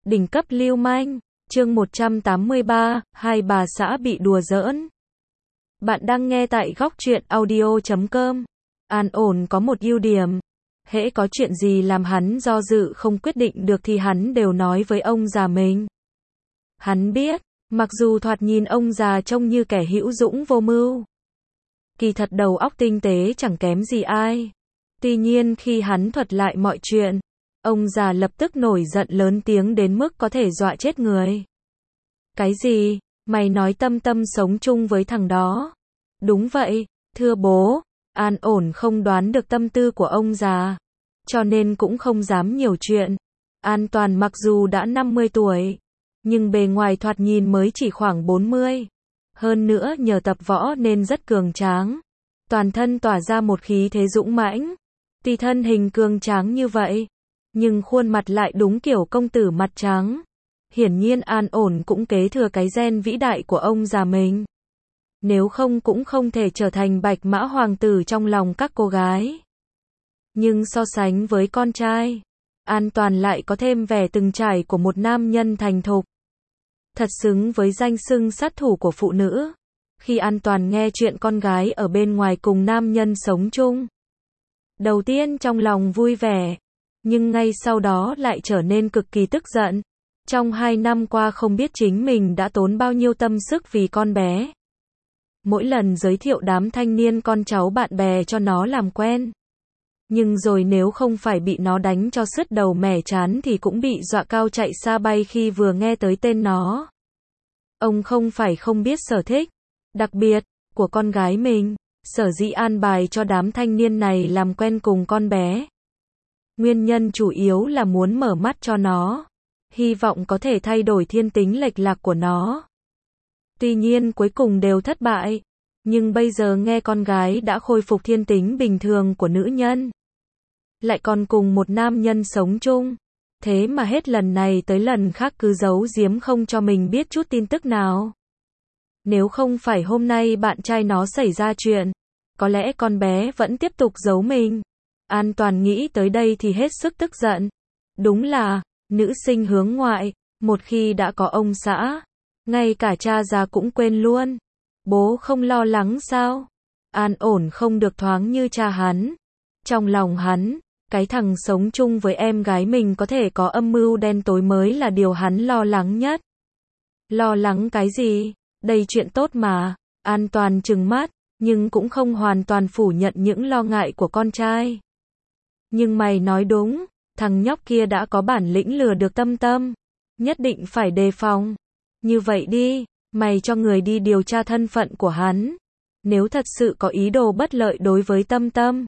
Đỉnh cấp lưu manh, chương 183, hai bà xã bị đùa giỡn. Bạn đang nghe tại góc truyện audio.com. An ổn có một ưu điểm. Hễ có chuyện gì làm hắn do dự không quyết định được thì hắn đều nói với ông già mình. Hắn biết, mặc dù thoạt nhìn ông già trông như kẻ hữu dũng vô mưu, kỳ thật đầu óc tinh tế chẳng kém gì ai. Tuy nhiên khi hắn thuật lại mọi chuyện, ông già lập tức nổi giận lớn tiếng đến mức có thể dọa chết người. Cái gì? Mày nói Tâm Tâm sống chung với thằng đó? Đúng vậy, thưa bố. An ổn không đoán được tâm tư của ông già, cho nên cũng không dám nhiều chuyện. An Toàn mặc dù đã 50 tuổi, nhưng bề ngoài thoạt nhìn mới chỉ khoảng 40. Hơn nữa nhờ tập võ nên rất cường tráng. Toàn thân tỏa ra một khí thế dũng mãnh. Tuy thân hình cường tráng như vậy, nhưng khuôn mặt lại đúng kiểu công tử mặt trắng. Hiển nhiên An ổn cũng kế thừa cái gen vĩ đại của ông già mình. Nếu không cũng không thể trở thành bạch mã hoàng tử trong lòng các cô gái. Nhưng so sánh với con trai, An Toàn lại có thêm vẻ từng trải của một nam nhân thành thục. Thật xứng với danh xưng sát thủ của phụ nữ. Khi An Toàn nghe chuyện con gái ở bên ngoài cùng nam nhân sống chung, đầu tiên trong lòng vui vẻ, nhưng ngay sau đó lại trở nên cực kỳ tức giận. Trong 2 năm qua không biết chính mình đã tốn bao nhiêu tâm sức vì con bé. Mỗi lần giới thiệu đám thanh niên con cháu bạn bè cho nó làm quen. Nhưng rồi nếu không phải bị nó đánh cho sứt đầu mẻ trán thì cũng bị dọa cao chạy xa bay khi vừa nghe tới tên nó. Ông không phải không biết sở thích đặc biệt của con gái mình, sở dĩ an bài cho đám thanh niên này làm quen cùng con bé. Nguyên nhân chủ yếu là muốn mở mắt cho nó, hy vọng có thể thay đổi thiên tính lệch lạc của nó. Tuy nhiên cuối cùng đều thất bại, nhưng bây giờ nghe con gái đã khôi phục thiên tính bình thường của nữ nhân, lại còn cùng một nam nhân sống chung, thế mà hết lần này tới lần khác cứ giấu giếm không cho mình biết chút tin tức nào. Nếu không phải hôm nay bạn trai nó xảy ra chuyện, có lẽ con bé vẫn tiếp tục giấu mình. An Toàn nghĩ tới đây thì hết sức tức giận. Đúng là, nữ sinh hướng ngoại, một khi đã có ông xã, ngay cả cha già cũng quên luôn. Bố không lo lắng sao? An ổn không được thoáng như cha hắn. Trong lòng hắn, cái thằng sống chung với em gái mình có thể có âm mưu đen tối mới là điều hắn lo lắng nhất. Lo lắng cái gì? Đây chuyện tốt mà. An Toàn trừng mắt, nhưng cũng không hoàn toàn phủ nhận những lo ngại của con trai. Nhưng mày nói đúng, thằng nhóc kia đã có bản lĩnh lừa được Tâm Tâm. Nhất định phải đề phòng. Như vậy đi, mày cho người đi điều tra thân phận của hắn. Nếu thật sự có ý đồ bất lợi đối với Tâm Tâm,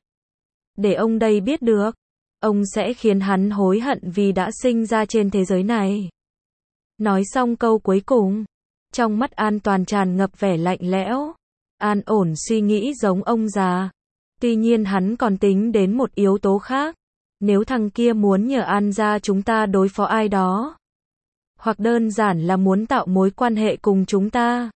để ông đây biết được, ông sẽ khiến hắn hối hận vì đã sinh ra trên thế giới này. Nói xong câu cuối cùng, trong mắt An Toàn tràn ngập vẻ lạnh lẽo. An ổn suy nghĩ giống ông già. Tuy nhiên hắn còn tính đến một yếu tố khác. Nếu thằng kia muốn nhờ An gia chúng ta đối phó ai đó, hoặc đơn giản là muốn tạo mối quan hệ cùng chúng ta.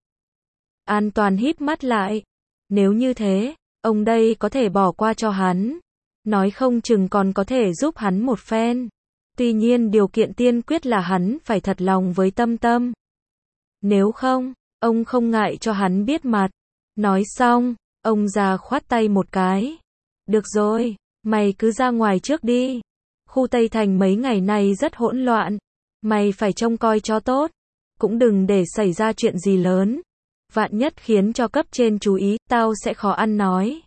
An Toàn híp mắt lại. Nếu như thế, ông đây có thể bỏ qua cho hắn. Nói không chừng còn có thể giúp hắn một phen. Tuy nhiên điều kiện tiên quyết là hắn phải thật lòng với Tâm Tâm. Nếu không, ông không ngại cho hắn biết mặt. Nói xong, ông già khoát tay một cái. Được rồi, mày cứ ra ngoài trước đi. Khu Tây Thành mấy ngày nay rất hỗn loạn. Mày phải trông coi cho tốt. Cũng đừng để xảy ra chuyện gì lớn. Vạn nhất khiến cho cấp trên chú ý, tao sẽ khó ăn nói.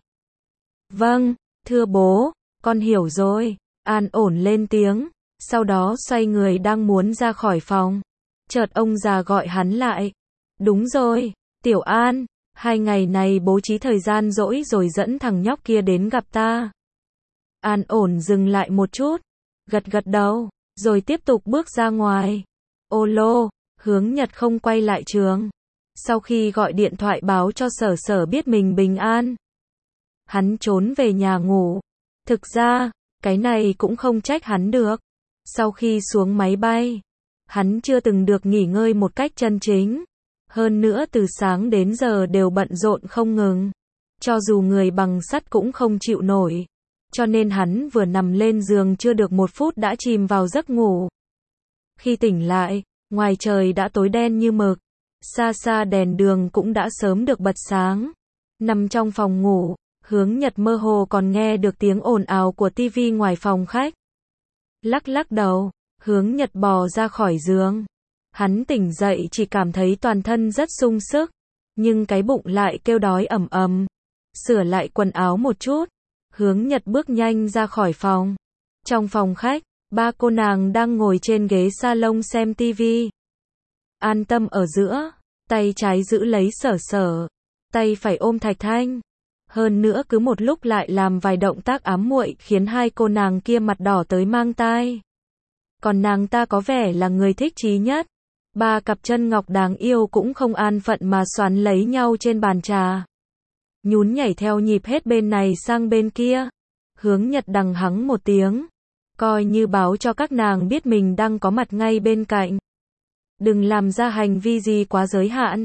Vâng, thưa bố, con hiểu rồi. An ổn lên tiếng. Sau đó xoay người đang muốn ra khỏi phòng. Chợt ông già gọi hắn lại. Đúng rồi, Tiểu An, 2 ngày này bố trí thời gian rỗi rồi dẫn thằng nhóc kia đến gặp ta. An ổn dừng lại một chút, gật gật đầu, rồi tiếp tục bước ra ngoài. Ô lô, Hướng Nhật không quay lại trường. Sau khi gọi điện thoại báo cho Sở Sở biết mình bình an, hắn trốn về nhà ngủ. Thực ra, cái này cũng không trách hắn được. Sau khi xuống máy bay, hắn chưa từng được nghỉ ngơi một cách chân chính. Hơn nữa từ sáng đến giờ đều bận rộn không ngừng. Cho dù người bằng sắt cũng không chịu nổi. Cho nên hắn vừa nằm lên giường chưa được 1 phút đã chìm vào giấc ngủ. Khi tỉnh lại, ngoài trời đã tối đen như mực. Xa xa đèn đường cũng đã sớm được bật sáng. Nằm trong phòng ngủ, Hướng Nhật mơ hồ còn nghe được tiếng ồn ào của tivi ngoài phòng khách. Lắc lắc đầu, Hướng Nhật bò ra khỏi giường. Hắn tỉnh dậy chỉ cảm thấy toàn thân rất sung sức, nhưng cái bụng lại kêu đói ầm ầm. Sửa lại quần áo một chút, Hướng Nhật bước nhanh ra khỏi phòng. Trong phòng khách, ba cô nàng đang ngồi trên ghế salon xem tivi. An Tâm ở giữa, tay trái giữ lấy Sở Sở, tay phải ôm Thạch Thanh. Hơn nữa cứ một lúc lại làm vài động tác ám muội khiến hai cô nàng kia mặt đỏ tới mang tai. Còn nàng ta có vẻ là người thích chí nhất. Ba cặp chân ngọc đáng yêu cũng không an phận mà xoắn lấy nhau trên bàn trà. Nhún nhảy theo nhịp hết bên này sang bên kia. Hướng Nhật đằng hắng một tiếng, coi như báo cho các nàng biết mình đang có mặt ngay bên cạnh. Đừng làm ra hành vi gì quá giới hạn.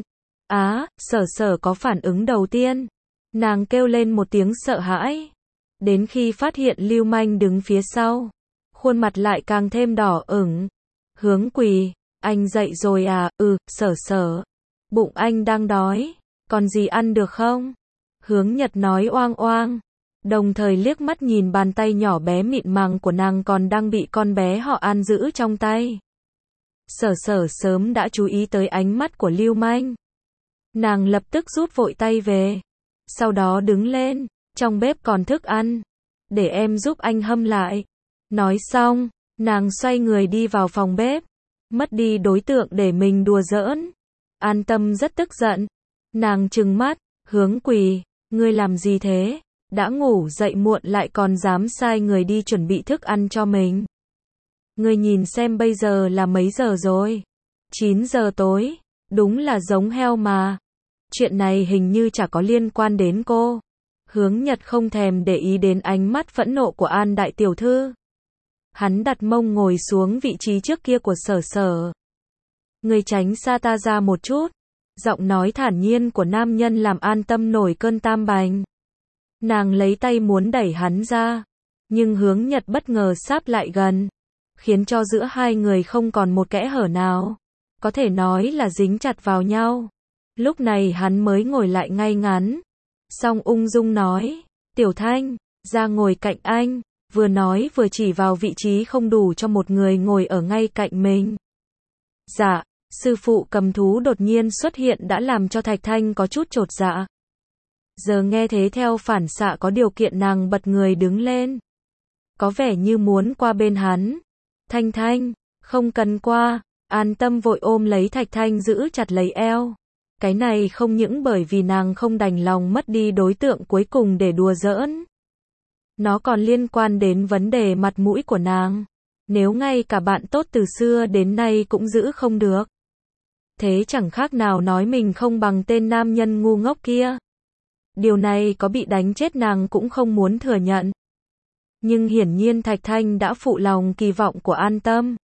Sở Sở có phản ứng đầu tiên. Nàng kêu lên một tiếng sợ hãi. Đến khi phát hiện Lưu Manh đứng phía sau, khuôn mặt lại càng thêm đỏ ửng. Hướng Quỳ, anh dậy rồi à? Sở Sở. Bụng anh đang đói. Còn gì ăn được không? Hướng Nhật nói oang oang. Đồng thời liếc mắt nhìn bàn tay nhỏ bé mịn màng của nàng còn đang bị con bé họ An giữ trong tay. Sở Sở sớm đã chú ý tới ánh mắt của Lưu Manh. Nàng lập tức rút vội tay về. Sau đó đứng lên, trong bếp còn thức ăn. Để em giúp anh hâm lại. Nói xong, nàng xoay người đi vào phòng bếp. Mất đi đối tượng để mình đùa giỡn. An Tâm rất tức giận. Nàng trừng mắt, Hướng Quỳ, ngươi làm gì thế? Đã ngủ dậy muộn lại còn dám sai người đi chuẩn bị thức ăn cho mình. Ngươi nhìn xem bây giờ là mấy giờ rồi? 9 giờ tối, đúng là giống heo mà. Chuyện này hình như chả có liên quan đến cô. Hướng Nhật không thèm để ý đến ánh mắt phẫn nộ của An đại tiểu thư. Hắn đặt mông ngồi xuống vị trí trước kia của Sở Sở. Ngươi tránh xa ta ra một chút. Giọng nói thản nhiên của nam nhân làm An Tâm nổi cơn tam bành. Nàng lấy tay muốn đẩy hắn ra, nhưng Hướng Nhật bất ngờ sáp lại gần, khiến cho giữa hai người không còn một kẽ hở nào. Có thể nói là dính chặt vào nhau. Lúc này hắn mới ngồi lại ngay ngắn. Xong ung dung nói, Tiểu Thanh, ra ngồi cạnh anh. Vừa nói vừa chỉ vào vị trí không đủ cho một người ngồi ở ngay cạnh mình. Dạ, sư phụ cầm thú đột nhiên xuất hiện đã làm cho Thạch Thanh có chút chột dạ. Giờ nghe thế theo phản xạ có điều kiện nàng bật người đứng lên. Có vẻ như muốn qua bên hắn. Thanh Thanh, không cần qua. An Tâm vội ôm lấy Thạch Thanh giữ chặt lấy eo. Cái này không những bởi vì nàng không đành lòng mất đi đối tượng cuối cùng để đùa giỡn. Nó còn liên quan đến vấn đề mặt mũi của nàng. Nếu ngay cả bạn tốt từ xưa đến nay cũng giữ không được. Thế chẳng khác nào nói mình không bằng tên nam nhân ngu ngốc kia. Điều này có bị đánh chết nàng cũng không muốn thừa nhận. Nhưng hiển nhiên Thạch Thanh đã phụ lòng kỳ vọng của An Tâm.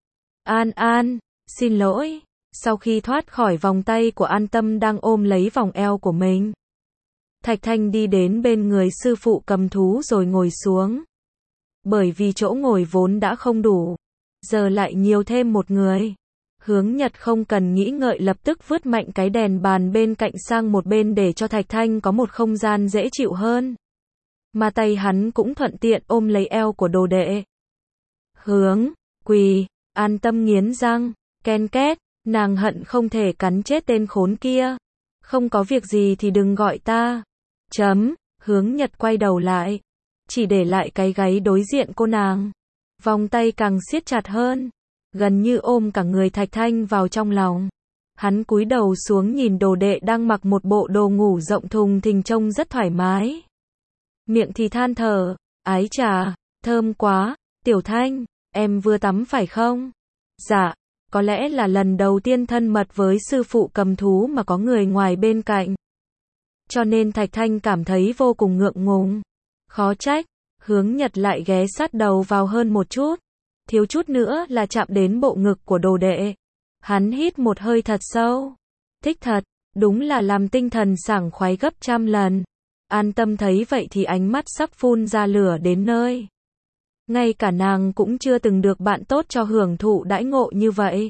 An, xin lỗi. Sau khi thoát khỏi vòng tay của An Tâm đang ôm lấy vòng eo của mình, Thạch Thanh đi đến bên người sư phụ cầm thú rồi ngồi xuống. Bởi vì chỗ ngồi vốn đã không đủ, giờ lại nhiều thêm một người. Hướng Nhật không cần nghĩ ngợi lập tức vứt mạnh cái đèn bàn bên cạnh sang một bên để cho Thạch Thanh có một không gian dễ chịu hơn. Mà tay hắn cũng thuận tiện ôm lấy eo của đồ đệ. Hướng Quỳ, An Tâm nghiến răng, ken két, nàng hận không thể cắn chết tên khốn kia. Không có việc gì thì đừng gọi ta. Hướng Nhật quay đầu lại, chỉ để lại cái gáy đối diện cô nàng. Vòng tay càng siết chặt hơn, gần như ôm cả người Thạch Thanh vào trong lòng. Hắn cúi đầu xuống nhìn đồ đệ đang mặc một bộ đồ ngủ rộng thùng thình trông rất thoải mái. Miệng thì than thở, ái chà, thơm quá, Tiểu Thanh, em vừa tắm phải không? Dạ, có lẽ là lần đầu tiên thân mật với sư phụ cầm thú mà có người ngoài bên cạnh. Cho nên Thạch Thanh cảm thấy vô cùng ngượng ngùng. Khó trách, Hướng Nhật lại ghé sát đầu vào hơn một chút. Thiếu chút nữa là chạm đến bộ ngực của đồ đệ. Hắn hít một hơi thật sâu. Thích thật, đúng là làm tinh thần sảng khoái gấp trăm lần. An Tâm thấy vậy thì ánh mắt sắp phun ra lửa đến nơi. ngay cả nàng cũng chưa từng được bạn tốt cho hưởng thụ đãi ngộ như vậy.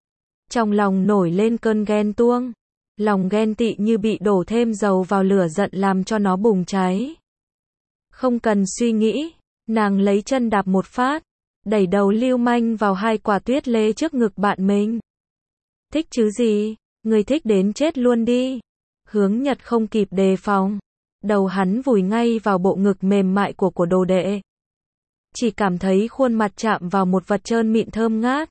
Trong lòng nổi lên cơn ghen tuông, lòng ghen tị như bị đổ thêm dầu vào lửa giận làm cho nó bùng cháy. Không cần suy nghĩ, nàng lấy chân đạp một phát, đẩy đầu lưu manh vào hai quả tuyết lê trước ngực bạn mình. Thích chứ gì, người thích đến chết luôn đi. Hướng Nhật không kịp đề phòng, đầu hắn vùi ngay vào bộ ngực mềm mại của đồ đệ. Chỉ cảm thấy khuôn mặt chạm vào một vật trơn mịn thơm ngát.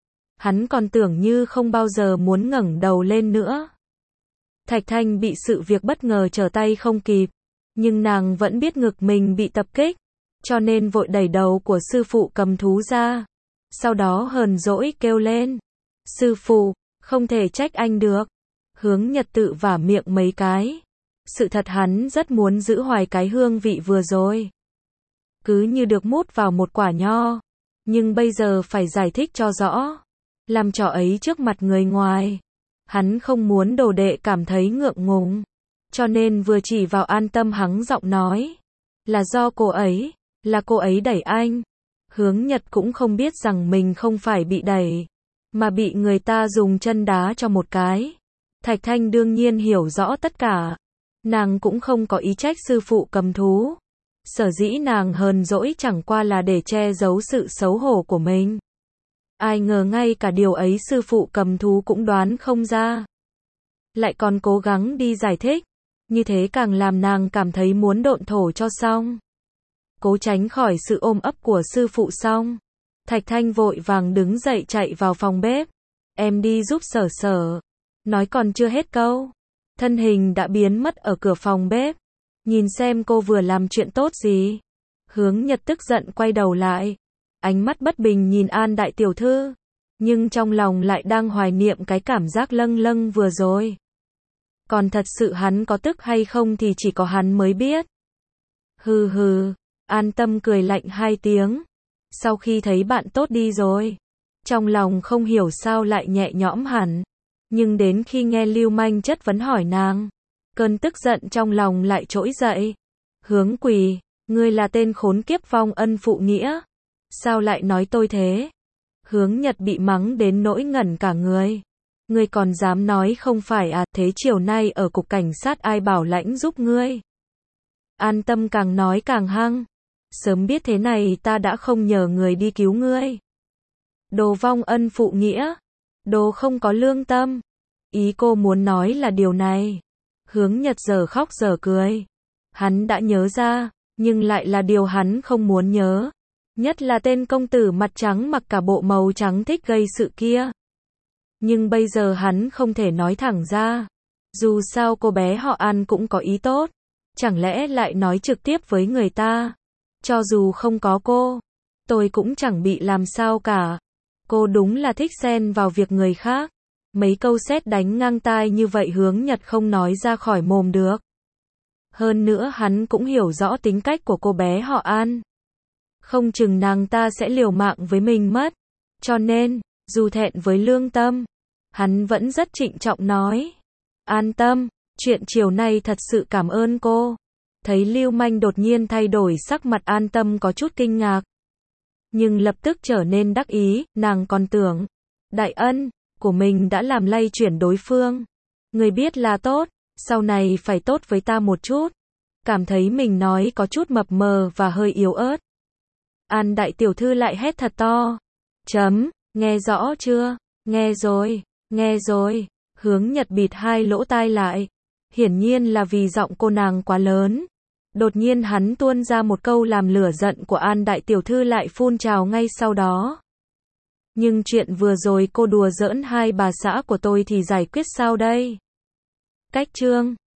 Hắn còn tưởng như không bao giờ muốn ngẩng đầu lên nữa. Thạch Thanh bị sự việc bất ngờ trở tay không kịp, nhưng nàng vẫn biết ngực mình bị tập kích, cho nên vội đẩy đầu của sư phụ cầm thú ra. Sau đó hờn dỗi kêu lên, sư phụ, không thể trách anh được. Hướng Nhật tự vả miệng mấy cái. Sự thật hắn rất muốn giữ hoài cái hương vị vừa rồi. Cứ như được mút vào một quả nho. Nhưng bây giờ phải giải thích cho rõ. Làm trò ấy trước mặt người ngoài. Hắn không muốn đồ đệ cảm thấy ngượng ngùng. Cho nên vừa chỉ vào An Tâm hắng giọng nói. Là do cô ấy, là cô ấy đẩy anh. Hướng Nhật cũng không biết rằng mình không phải bị đẩy, mà bị người ta dùng chân đá cho một cái. Thạch Thanh đương nhiên hiểu rõ tất cả. Nàng cũng không có ý trách sư phụ cầm thú. Sở dĩ nàng hờn dỗi chẳng qua là để che giấu sự xấu hổ của mình. Ai ngờ ngay cả điều ấy sư phụ cầm thú cũng đoán không ra. Lại còn cố gắng đi giải thích. Như thế càng làm nàng cảm thấy muốn độn thổ cho xong. Cố tránh khỏi sự ôm ấp của sư phụ xong. Thạch Thanh vội vàng đứng dậy chạy vào phòng bếp. Em đi giúp Sở Sở. Nói còn chưa hết câu. Thân hình đã biến mất ở cửa phòng bếp. Nhìn xem cô vừa làm chuyện tốt gì. Hướng Nhật tức giận quay đầu lại. Ánh mắt bất bình nhìn An đại tiểu thư. Nhưng trong lòng lại đang hoài niệm cái cảm giác lâng lâng vừa rồi. Còn thật sự hắn có tức hay không thì chỉ có hắn mới biết. Hừ hừ, An Tâm cười lạnh hai tiếng. Sau khi thấy bạn tốt đi rồi, trong lòng không hiểu sao lại nhẹ nhõm hẳn. Nhưng đến khi nghe Lưu Manh chất vấn hỏi nàng, cơn tức giận trong lòng lại trỗi dậy. Hướng Quỳ, ngươi là tên khốn kiếp vong ân phụ nghĩa. Sao lại nói tôi thế? Hướng Nhật bị mắng đến nỗi ngẩn cả người. Ngươi còn dám nói không phải à, thế chiều nay ở cục cảnh sát ai bảo lãnh giúp ngươi? An Tâm càng nói càng hăng. Sớm biết thế này ta đã không nhờ người đi cứu ngươi. Đồ vong ân phụ nghĩa. Đồ không có lương tâm. Ý cô muốn nói là điều này. Hướng Nhật giờ khóc giờ cười. Hắn đã nhớ ra, nhưng lại là điều hắn không muốn nhớ. Nhất là tên công tử mặt trắng mặc cả bộ màu trắng thích gây sự kia. Nhưng bây giờ hắn không thể nói thẳng ra. Dù sao cô bé họ An cũng có ý tốt. Chẳng lẽ lại nói trực tiếp với người ta. Cho dù không có cô, tôi cũng chẳng bị làm sao cả. Cô đúng là thích xen vào việc người khác. Mấy câu sét đánh ngang tai như vậy Hướng Nhật không nói ra khỏi mồm được. Hơn nữa hắn cũng hiểu rõ tính cách của cô bé họ An. Không chừng nàng ta sẽ liều mạng với mình mất. Cho nên, dù thẹn với lương tâm, hắn vẫn rất trịnh trọng nói. An Tâm, chuyện chiều nay thật sự cảm ơn cô. Thấy Lưu Manh đột nhiên thay đổi sắc mặt An Tâm có chút kinh ngạc. Nhưng lập tức trở nên đắc ý, nàng còn tưởng. Đại ân của mình đã làm lay chuyển đối phương. Người biết là tốt, sau này phải tốt với ta một chút. Cảm thấy mình nói có chút mập mờ và hơi yếu ớt. An đại tiểu thư lại hét thật to. Nghe rõ chưa? Nghe rồi. Hướng Nhật bịt hai lỗ tai lại. Hiển nhiên là vì giọng cô nàng quá lớn. Đột nhiên hắn tuôn ra một câu làm lửa giận của An đại tiểu thư lại phun trào ngay sau đó. Nhưng chuyện vừa rồi cô đùa giỡn hai bà xã của tôi thì giải quyết sao đây? Cách chương